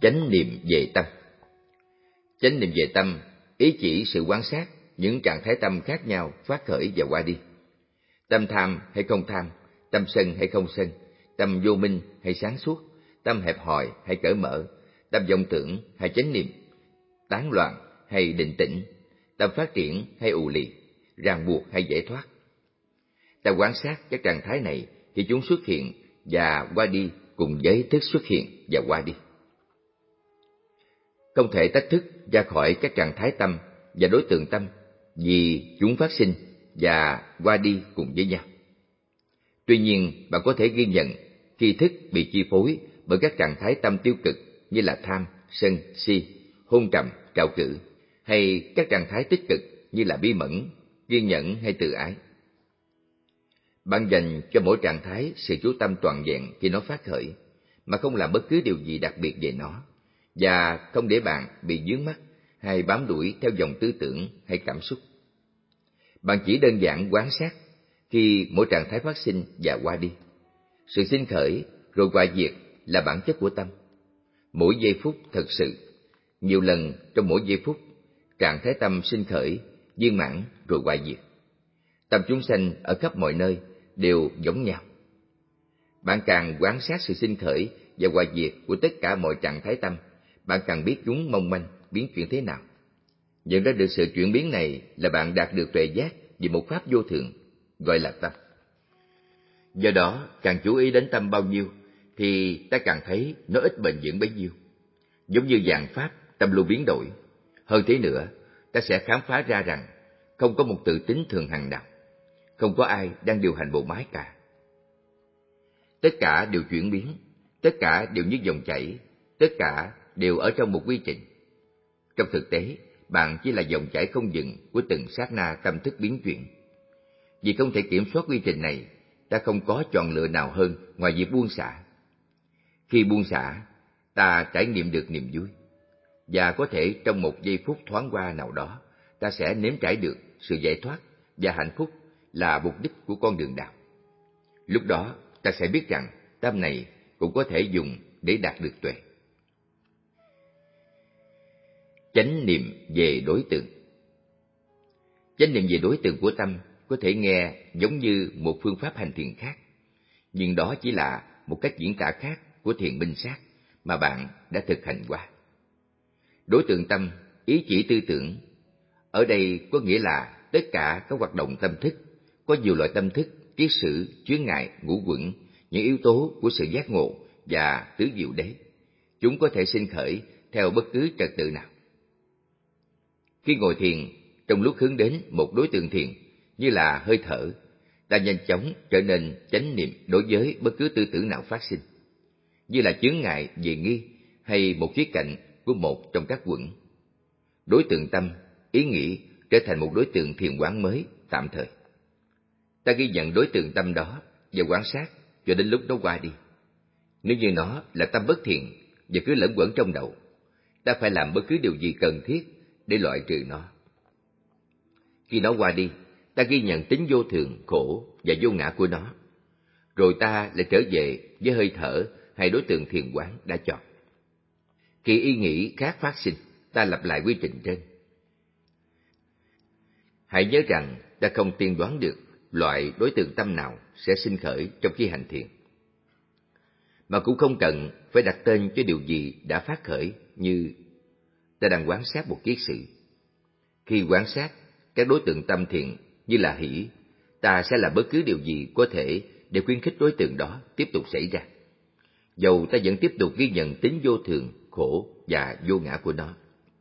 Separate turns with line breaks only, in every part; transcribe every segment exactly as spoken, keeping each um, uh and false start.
Chánh niệm về tâm. Chánh niệm về tâm ý chỉ sự quan sát những trạng thái tâm khác nhau phát khởi và qua đi. Tâm tham hay không tham, tâm sân hay không sân, tâm vô minh hay sáng suốt, tâm hẹp hòi hay cởi mở, tâm vọng tưởng hay chánh niệm, tán loạn hay định tĩnh, tâm phát triển hay ù lì, ràng buộc hay giải thoát. Ta quan sát các trạng thái này khi chúng xuất hiện và qua đi cùng với thức xuất hiện và qua đi. Không thể tách thức ra khỏi các trạng thái tâm và đối tượng tâm vì chúng phát sinh và qua đi cùng với nhau. Tuy nhiên, bạn có thể ghi nhận khi thức bị chi phối bởi các trạng thái tâm tiêu cực như là tham, sân, si, hôn trầm, trạo cử, hay các trạng thái tích cực như là bi mẫn, kiên nhẫn hay từ ái. Bạn dành cho mỗi trạng thái sự chú tâm toàn vẹn khi nó phát khởi, mà không làm bất cứ điều gì đặc biệt về nó, và không để bạn bị vướng mắc hay bám đuổi theo dòng tư tưởng hay cảm xúc. Bạn chỉ đơn giản quan sát khi mỗi trạng thái phát sinh và qua đi. Sự sinh khởi rồi hoại diệt là bản chất của tâm. Mỗi giây phút thật sự, nhiều lần trong mỗi giây phút, trạng thái tâm sinh khởi, viên mãn rồi hoại diệt. Tâm chúng sanh ở khắp mọi nơi đều giống nhau. Bạn càng quan sát sự sinh khởi và hoại diệt của tất cả mọi trạng thái tâm, bạn càng biết chúng mong manh, biến chuyển thế nào. Nhận ra được sự chuyển biến này là bạn đạt được tuệ giác về một pháp vô thượng, gọi là tâm. Do đó, càng chú ý đến tâm bao nhiêu, thì ta càng thấy nó ít bền vững bấy nhiêu. Giống như vạn pháp, tâm luôn biến đổi. Hơn thế nữa, ta sẽ khám phá ra rằng không có một tự tính thường hằng nào, không có ai đang điều hành bộ máy cả. Tất cả đều chuyển biến, tất cả đều như dòng chảy, tất cả đều ở trong một quy trình. Trong thực tế, bạn chỉ là dòng chảy không dừng của từng sát na tâm thức biến chuyển. Vì không thể kiểm soát quy trình này, ta không có chọn lựa nào hơn ngoài việc buông xả. Khi buông xả, ta trải nghiệm được niềm vui, và có thể trong một giây phút thoáng qua nào đó, ta sẽ nếm trải được sự giải thoát và hạnh phúc là mục đích của con đường đạo. Lúc đó, ta sẽ biết rằng tâm này cũng có thể dùng để đạt được tuệ. Chánh niệm về đối tượng. Chánh niệm về đối tượng của tâm có thể nghe giống như một phương pháp hành thiền khác, nhưng đó chỉ là một cách diễn tả khác của thiền minh sát mà bạn đã thực hành qua. Đối tượng tâm, ý chỉ tư tưởng, ở đây có nghĩa là tất cả các hoạt động tâm thức, có nhiều loại tâm thức, kiết sử, chướng ngại, ngũ quẩn, những yếu tố của sự giác ngộ và tứ diệu đế. Chúng có thể sinh khởi theo bất cứ trật tự nào. Khi ngồi thiền, trong lúc hướng đến một đối tượng thiền, như là hơi thở, ta nhanh chóng trở nên chánh niệm đối với bất cứ tư tưởng nào phát sinh, như là chướng ngại về nghi hay một khía cạnh của một trong các quẩn. Đối tượng tâm, ý nghĩ trở thành một đối tượng thiền quán mới tạm thời. Ta ghi nhận đối tượng tâm đó và quan sát cho đến lúc nó qua đi. Nếu như nó là tâm bất thiện và cứ lẫn quẩn trong đầu, ta phải làm bất cứ điều gì cần thiết để loại trừ nó. Khi nó qua đi, ta ghi nhận tính vô thường, khổ và vô ngã của nó. Rồi ta lại trở về với hơi thở hay đối tượng thiền quán đã chọn. Khi ý nghĩ khác phát sinh, ta lặp lại quy trình trên. Hãy nhớ rằng ta không tiên đoán được loại đối tượng tâm nào sẽ sinh khởi trong khi hành thiền, mà cũng không cần phải đặt tên cho điều gì đã phát khởi, như ta đang quan sát một kiết sử. Khi quan sát các đối tượng tâm thiện như là hỷ, ta sẽ làm bất cứ điều gì có thể để khuyến khích đối tượng đó tiếp tục xảy ra, dầu ta vẫn tiếp tục ghi nhận tính vô thường, khổ và vô ngã của nó.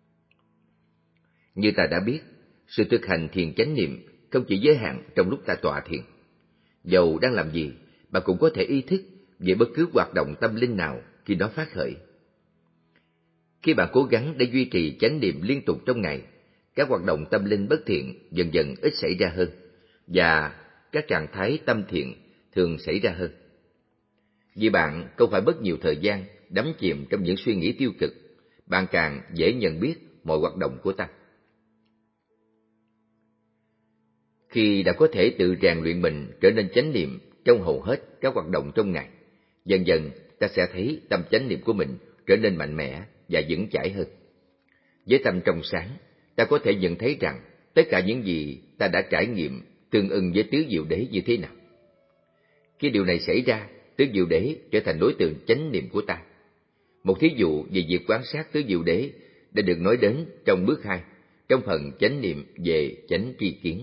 Như ta đã biết, sự thực hành thiền chánh niệm không chỉ giới hạn trong lúc ta tọa thiền. Dầu đang làm gì, bạn cũng có thể ý thức về bất cứ hoạt động tâm linh nào khi nó phát khởi. Khi bạn cố gắng để duy trì chánh niệm liên tục trong ngày, các hoạt động tâm linh bất thiện dần dần ít xảy ra hơn, và các trạng thái tâm thiện thường xảy ra hơn. Vì bạn không phải mất nhiều thời gian đắm chìm trong những suy nghĩ tiêu cực, bạn càng dễ nhận biết mọi hoạt động của tâm. Khi đã có thể tự rèn luyện mình trở nên chánh niệm trong hầu hết các hoạt động trong ngày, dần dần ta sẽ thấy tâm chánh niệm của mình trở nên mạnh mẽ và vững chãi hơn. Với tâm trong sáng, ta có thể nhận thấy rằng tất cả những gì ta đã trải nghiệm tương ưng với tứ diệu đế như thế nào. Khi điều này xảy ra, tứ diệu đế trở thành đối tượng chánh niệm của ta. Một thí dụ về việc quan sát tứ diệu đế đã được nói đến trong bước hai, trong phần chánh niệm về chánh tri kiến.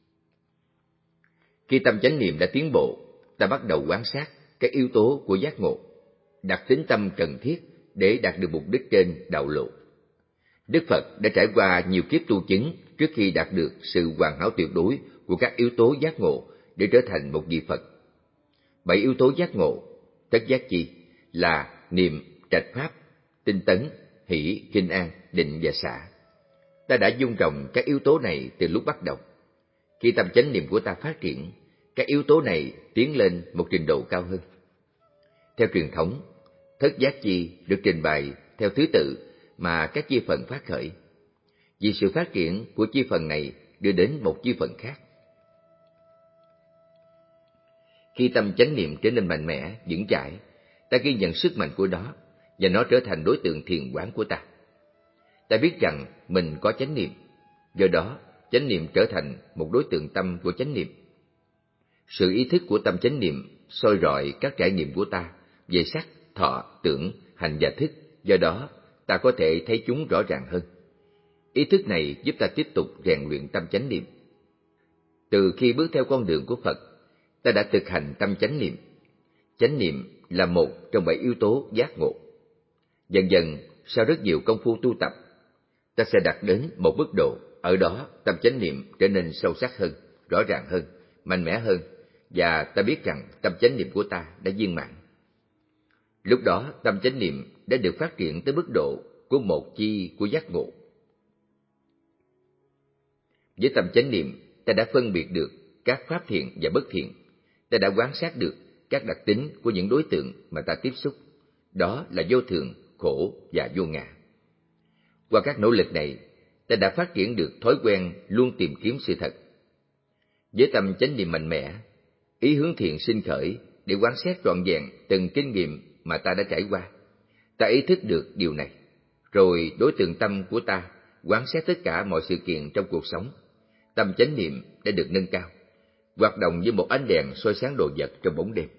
Khi tâm chánh niệm đã tiến bộ, ta bắt đầu quan sát các yếu tố của giác ngộ, đặc tính tâm cần thiết để đạt được mục đích trên đạo lộ. Đức Phật đã trải qua nhiều kiếp tu chứng trước khi đạt được sự hoàn hảo tuyệt đối của các yếu tố giác ngộ để trở thành một vị Phật. Bảy yếu tố giác ngộ, tất giác chi, là niệm, trạch pháp, tinh tấn, hỷ, khinh an, định và xả. Ta đã dung trồng các yếu tố này từ lúc bắt đầu. Khi tâm chánh niệm của ta phát triển, các yếu tố này tiến lên một trình độ cao hơn. Theo truyền thống, thất giác chi được trình bày theo thứ tự mà các chi phần phát khởi. Vì sự phát triển của chi phần này đưa đến một chi phần khác. Khi tâm chánh niệm trở nên mạnh mẽ, vững chãi, ta ghi nhận sức mạnh của nó và nó trở thành đối tượng thiền quán của ta. Ta biết rằng mình có chánh niệm, do đó chánh niệm trở thành một đối tượng tâm của chánh niệm. Sự ý thức của tâm chánh niệm soi rọi các trải nghiệm của ta về sắc, thọ, tưởng, hành và thức, do đó ta có thể thấy chúng rõ ràng hơn. Ý thức này giúp ta tiếp tục rèn luyện tâm chánh niệm. Từ khi bước theo con đường của Phật, ta đã thực hành tâm chánh niệm. Chánh niệm là một trong bảy yếu tố giác ngộ. Dần dần, sau rất nhiều công phu tu tập, ta sẽ đạt đến một mức độ, ở đó tâm chánh niệm trở nên sâu sắc hơn, rõ ràng hơn, mạnh mẽ hơn, và ta biết rằng tâm chánh niệm của ta đã viên mãn. Lúc đó, tâm chánh niệm đã được phát triển tới mức độ của một chi của giác ngộ. Với tâm chánh niệm, ta đã phân biệt được các pháp thiện và bất thiện. Ta đã quan sát được các đặc tính của những đối tượng mà ta tiếp xúc. Đó là vô thường, khổ và vô ngã. Qua các nỗ lực này, ta đã phát triển được thói quen luôn tìm kiếm sự thật. Với tâm chánh niệm mạnh mẽ, ý hướng thiện sinh khởi để quan sát trọn vẹn từng kinh nghiệm mà ta đã trải qua. Ta ý thức được điều này, rồi đối tượng tâm của ta quan sát tất cả mọi sự kiện trong cuộc sống. Tâm chánh niệm đã được nâng cao, hoạt động như một ánh đèn soi sáng đồ vật trong bóng đêm.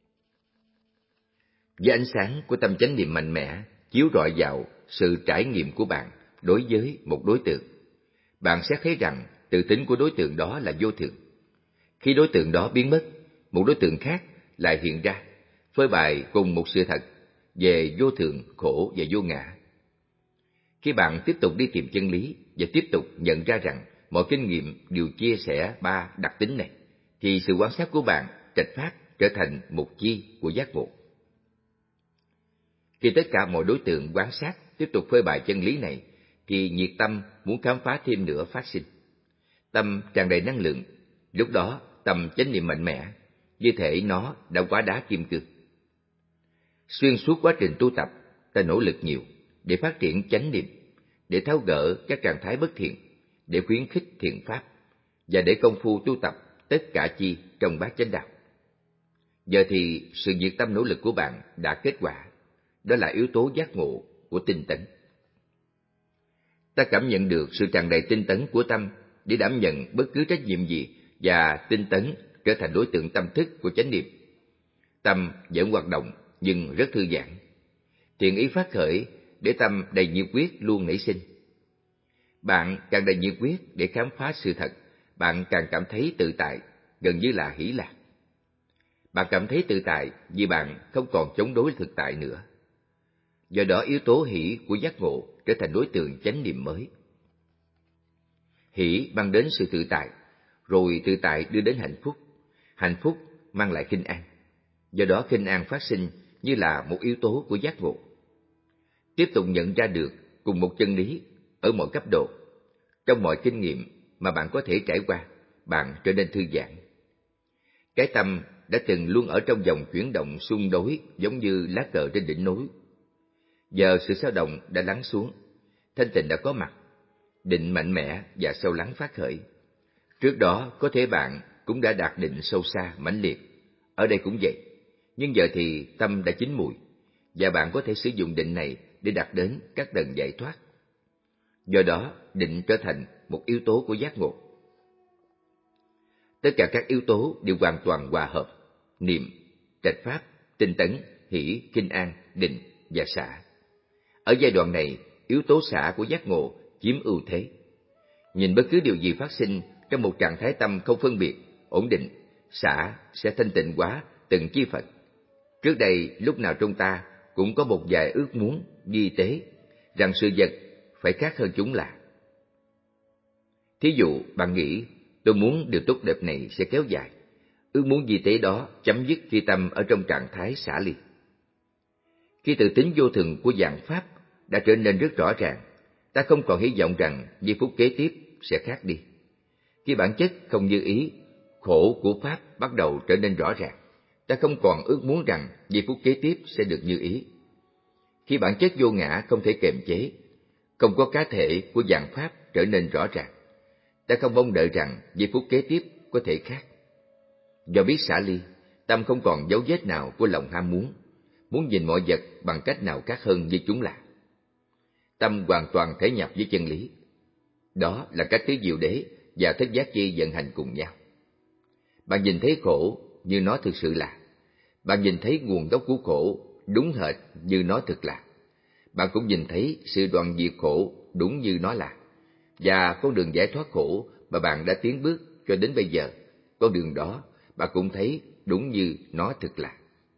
Với ánh sáng của tâm chánh niệm mạnh mẽ chiếu rọi vào sự trải nghiệm của bạn đối với một đối tượng, bạn sẽ thấy rằng tự tính của đối tượng đó là vô thường. Khi đối tượng đó biến mất, một đối tượng khác lại hiện ra, phơi bày cùng một sự thật về vô thường, khổ và vô ngã. Khi bạn tiếp tục đi tìm chân lý và tiếp tục nhận ra rằng mọi kinh nghiệm đều chia sẻ ba đặc tính này, thì sự quan sát của bạn, trạch pháp, trở thành một chi của giác ngộ. Khi tất cả mọi đối tượng quan sát tiếp tục phơi bày chân lý này, thì nhiệt tâm muốn khám phá thêm nữa phát sinh. Tâm tràn đầy năng lượng, lúc đó tâm chánh niệm mạnh mẽ, như thể nó đã hóa đá kim cương. Xuyên suốt quá trình tu tập, ta nỗ lực nhiều để phát triển chánh niệm, để tháo gỡ các trạng thái bất thiện, để khuyến khích thiện pháp, và để công phu tu tập tất cả chi trong bát chánh đạo. Giờ thì sự nhiệt tâm nỗ lực của bạn đã kết quả, đó là yếu tố giác ngộ của tinh tấn. Ta cảm nhận được sự tràn đầy tinh tấn của tâm để đảm nhận bất cứ trách nhiệm gì, và tinh tấn trở thành đối tượng tâm thức của chánh niệm. Tâm vẫn hoạt động nhưng rất thư giãn. Thiện ý phát khởi để tâm đầy nhiệt quyết luôn nảy sinh. Bạn càng đầy nhiệt quyết để khám phá sự thật, bạn càng cảm thấy tự tại, gần như là hỷ lạc. Bạn cảm thấy tự tại vì bạn không còn chống đối thực tại nữa. Do đó yếu tố hỷ của giác ngộ trở thành đối tượng chánh niệm mới. Hỷ mang đến sự tự tại, rồi tự tại đưa đến hạnh phúc. Hạnh phúc mang lại khinh an. Do đó khinh an phát sinh như là một yếu tố của giác ngộ. Tiếp tục nhận ra được cùng một chân lý ở mọi cấp độ. Trong mọi kinh nghiệm mà bạn có thể trải qua, bạn trở nên thư giãn. Cái tâm đã từng luôn ở trong dòng chuyển động xung đối giống như lá cờ trên đỉnh núi. Giờ sự xao động đã lắng xuống, thanh tịnh đã có mặt, định mạnh mẽ và sâu lắng phát khởi. Trước đó có thể bạn cũng đã đạt định sâu xa, mãnh liệt, ở đây cũng vậy, nhưng giờ thì tâm đã chín mùi, và bạn có thể sử dụng định này để đạt đến các tầng giải thoát. Do đó, định trở thành một yếu tố của giác ngộ. Tất cả các yếu tố đều hoàn toàn hòa hợp: niệm, trạch pháp, tinh tấn, hỷ, kinh an, định và xả. Ở giai đoạn này, yếu tố xả của giác ngộ chiếm ưu thế. Nhìn bất cứ điều gì phát sinh trong một trạng thái tâm không phân biệt, ổn định, xả sẽ thanh tịnh hóa từng chi phận. Trước đây, lúc nào trong ta cũng có một vài ước muốn vi tế rằng sự vật phải khác hơn chúng là. Thí dụ, bạn nghĩ, tôi muốn điều tốt đẹp này sẽ kéo dài. Ước muốn vi tế đó chấm dứt khi tâm ở trong trạng thái xả ly. Khi tự tính vô thường của dạng Pháp đã trở nên rất rõ ràng, ta không còn hy vọng rằng giây phút kế tiếp sẽ khác đi. Khi bản chất không như ý, khổ của Pháp bắt đầu trở nên rõ ràng, ta không còn ước muốn rằng giây phút kế tiếp sẽ được như ý. Khi bản chất vô ngã không thể kiềm chế, không có cá thể của dạng Pháp trở nên rõ ràng, ta không mong đợi rằng giây phút kế tiếp có thể khác. Do biết xả ly, tâm không còn dấu vết nào của lòng ham muốn, muốn nhìn mọi vật bằng cách nào khác hơn như chúng là. Tâm hoàn toàn thể nhập với chân lý. Đó là cách tứ diệu đế và thất giác chi vận hành cùng nhau. Bạn nhìn thấy khổ như nó thực sự là. Bạn nhìn thấy nguồn gốc của khổ đúng hệt như nó thực là. Bạn cũng nhìn thấy sự đoạn diệt khổ đúng như nó là. Và con đường giải thoát khổ mà bạn đã tiến bước cho đến bây giờ, con đường đó bạn cũng thấy đúng như nó thực là.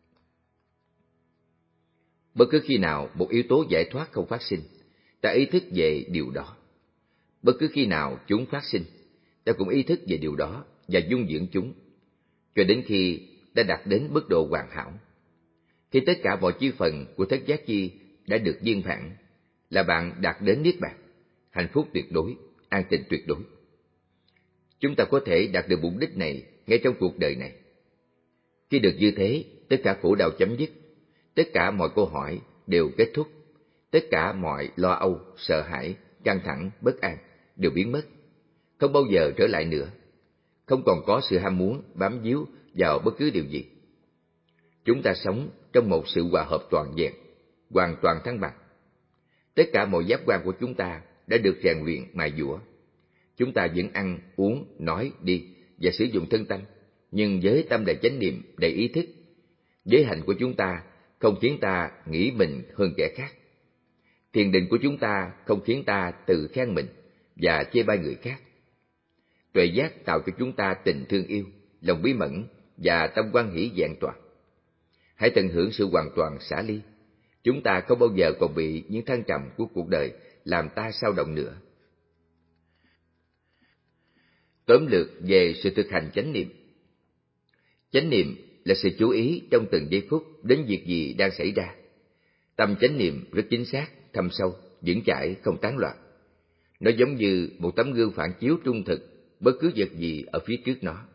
Bất cứ khi nào một yếu tố giải thoát không phát sinh, ta ý thức về điều đó. Bất cứ khi nào chúng phát sinh, ta cũng ý thức về điều đó và dung dưỡng chúng, cho đến khi đã đạt đến mức độ hoàn hảo. Khi tất cả mọi chi phần của thất giác chi đã được viên mãn, là bạn đạt đến niết bàn, hạnh phúc tuyệt đối, an tịnh tuyệt đối. Chúng ta có thể đạt được mục đích này ngay trong cuộc đời này. Khi được như thế, tất cả khổ đau chấm dứt, tất cả mọi câu hỏi đều kết thúc, tất cả mọi lo âu, sợ hãi, căng thẳng, bất an đều biến mất, không bao giờ trở lại nữa. Không còn có sự ham muốn bám víu vào bất cứ điều gì. Chúng ta sống trong một sự hòa hợp toàn vẹn, hoàn toàn thăng bằng. Tất cả mọi giác quan của chúng ta đã được rèn luyện mài dũa. Chúng ta vẫn ăn, uống, nói, đi và sử dụng thân tâm, nhưng với tâm đầy chánh niệm, đầy ý thức. Giới hạnh của chúng ta không khiến ta nghĩ mình hơn kẻ khác. Thiền định của chúng ta không khiến ta tự khen mình và chê bai người khác. Tuệ giác tạo cho chúng ta tình thương yêu, lòng bí mẫn và tâm quan hỷ vẹn toàn. Hãy tận hưởng sự hoàn toàn xả ly. Chúng ta không bao giờ còn bị những thăng trầm của cuộc đời làm ta xao động nữa. Tóm lược về sự thực hành chánh niệm. Chánh niệm là sự chú ý trong từng giây phút đến việc gì đang xảy ra. Tâm chánh niệm rất chính xác, thâm sâu, vững chãi, không tán loạn. Nó giống như một tấm gương phản chiếu trung thực bất cứ vật gì ở phía trước nó.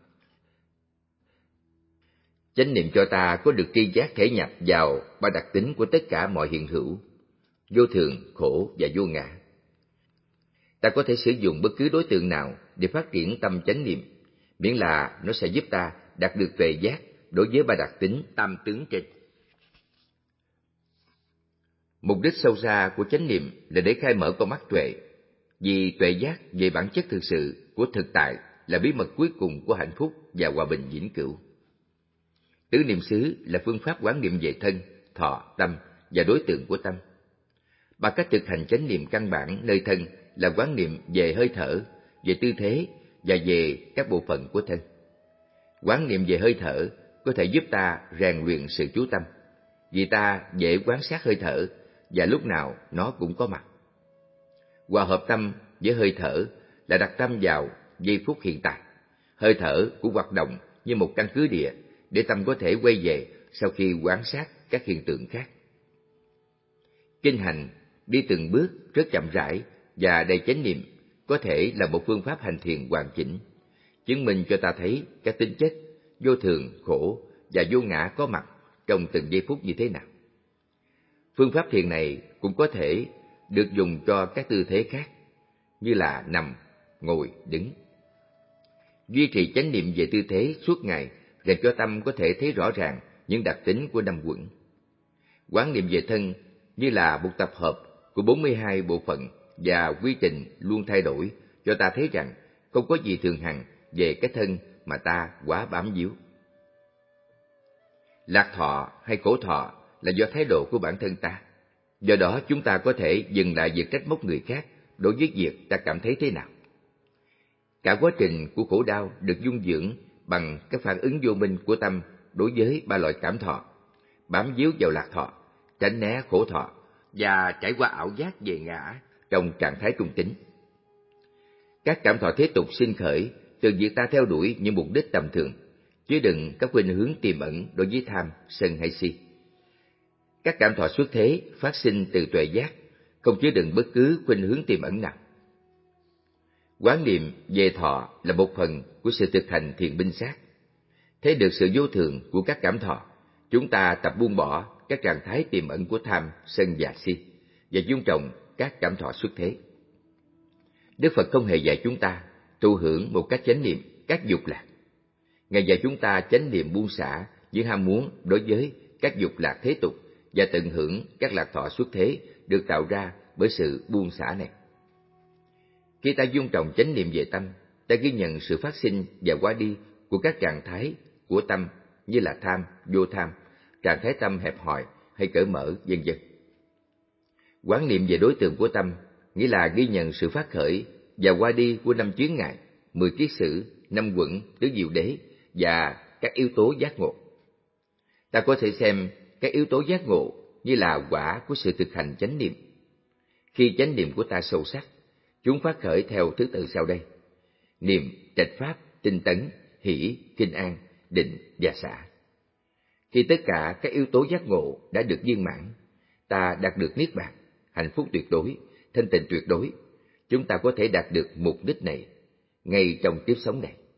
Chánh niệm cho ta có được tri giác thể nhập vào ba đặc tính của tất cả mọi hiện hữu: vô thường, khổ và vô ngã. Ta có thể sử dụng bất cứ đối tượng nào để phát triển tâm chánh niệm, miễn là nó sẽ giúp ta đạt được tuệ giác đối với ba đặc tính tam tướng trên. Mục đích sâu xa của chánh niệm là để khai mở con mắt tuệ, vì tuệ giác về bản chất thực sự của thực tại là bí mật cuối cùng của hạnh phúc và hòa bình vĩnh cửu. Tứ niệm xứ là phương pháp quán niệm về thân, thọ, tâm và đối tượng của tâm. Ba cách thực hành chánh niệm căn bản nơi thân là quán niệm về hơi thở, về tư thế và về các bộ phận của thân. Quán niệm về hơi thở có thể giúp ta rèn luyện sự chú tâm, vì ta dễ quan sát hơi thở và lúc nào nó cũng có mặt. Hòa hợp tâm với hơi thở là đặt tâm vào giây phút hiện tại. Hơi thở cũng hoạt động như một căn cứ địa để tâm có thể quay về sau khi quan sát các hiện tượng khác. Kinh hành đi từng bước rất chậm rãi và đầy chánh niệm có thể là một phương pháp hành thiền hoàn chỉnh, chứng minh cho ta thấy các tính chất vô thường, khổ và vô ngã có mặt trong từng giây phút như thế nào. Phương pháp thiền này cũng có thể được dùng cho các tư thế khác, như là nằm, ngồi, đứng. Duy trì chánh niệm về tư thế suốt ngày rèn cho tâm có thể thấy rõ ràng những đặc tính của năm uẩn. Quán niệm về thân như là một tập hợp của bốn mươi hai bộ phận và quy trình luôn thay đổi, cho ta thấy rằng không có gì thường hằng về cái thân mà ta quá bám víu. Lạc thọ hay khổ thọ là do thái độ của bản thân ta. Do đó chúng ta có thể dừng lại việc trách móc người khác đối với việc ta cảm thấy thế nào. Cả quá trình của khổ đau được dung dưỡng bằng các phản ứng vô minh của tâm đối với ba loại cảm thọ: bám víu vào lạc thọ, tránh né khổ thọ và trải qua ảo giác về ngã trong trạng thái trung tính. Các cảm thọ thế tục sinh khởi từ việc ta theo đuổi những mục đích tầm thường, chứa đựng các khuynh hướng tiềm ẩn đối với tham, sân hay si. Các cảm thọ xuất thế phát sinh từ tuệ giác, không chứa đựng bất cứ khuynh hướng tiềm ẩn nào. Quán niệm về thọ là một phần của sự thực hành thiền minh sát. Thấy được sự vô thường của các cảm thọ, chúng ta tập buông bỏ các trạng thái tiềm ẩn của tham, sân và si, và尊trọng các cảm thọ xuất thế. Đức Phật không hề dạy chúng ta thụ hưởng một cách chánh niệm các dục lạc. Ngài dạy chúng ta chánh niệm buông xả những ham muốn đối với các dục lạc thế tục và tận hưởng các lạc thọ xuất thế được tạo ra bởi sự buông xả này. Khi ta dung trọng chánh niệm về tâm, ta ghi nhận sự phát sinh và qua đi của các trạng thái của tâm như là tham, vô tham, trạng thái tâm hẹp hòi hay cởi mở, vân vân. Quán niệm về đối tượng của tâm nghĩa là ghi nhận sự phát khởi và qua đi của năm chướng ngại, mười kiết sử, năm quẩn, tứ diệu đế và các yếu tố giác ngộ. Ta có thể xem các yếu tố giác ngộ như là quả của sự thực hành chánh niệm. Khi chánh niệm của ta sâu sắc, chúng phát khởi theo thứ tự sau đây: niệm, trạch pháp, tinh tấn, hỷ, kinh an, định và xả. Khi tất cả các yếu tố giác ngộ đã được viên mãn, ta đạt được niết bàn, hạnh phúc tuyệt đối, thanh tịnh tuyệt đối. Chúng ta có thể đạt được mục đích này ngay trong kiếp sống này.